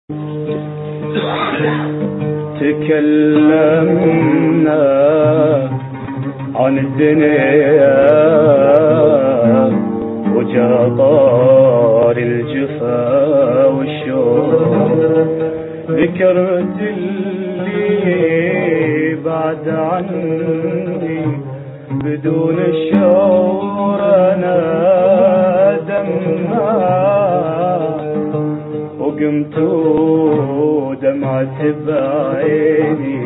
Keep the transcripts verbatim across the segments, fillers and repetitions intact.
تكلمنا عن الدنيا وجا طار الجفا والشوق، ذكرت اللي بعد عني بدون الشعور انا دمها، وقمت دمعت بعيني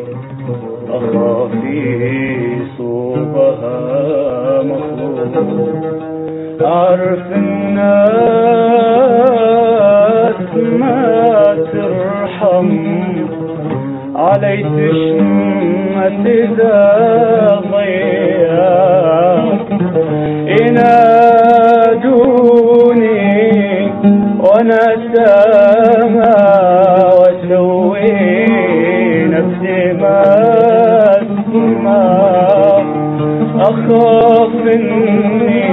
اخافي صوبها مخلوق. اعرف الناس ما ترحم علي تشمت اذا ضيعت، ينادوني وانا سامع واسوي نفسي ما اسمع، اخاف اني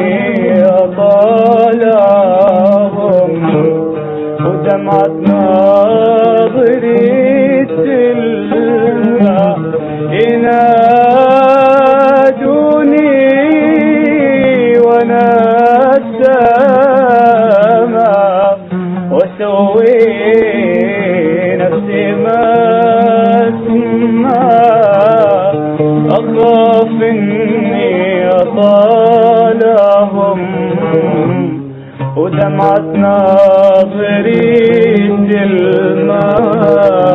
اطالعهم ودمعة ناظري تلمع، ينادوني وانا سامع واسوي نفسي ما اسمع، اخاف اني اطالعهم ودمعة ناظري تلمع.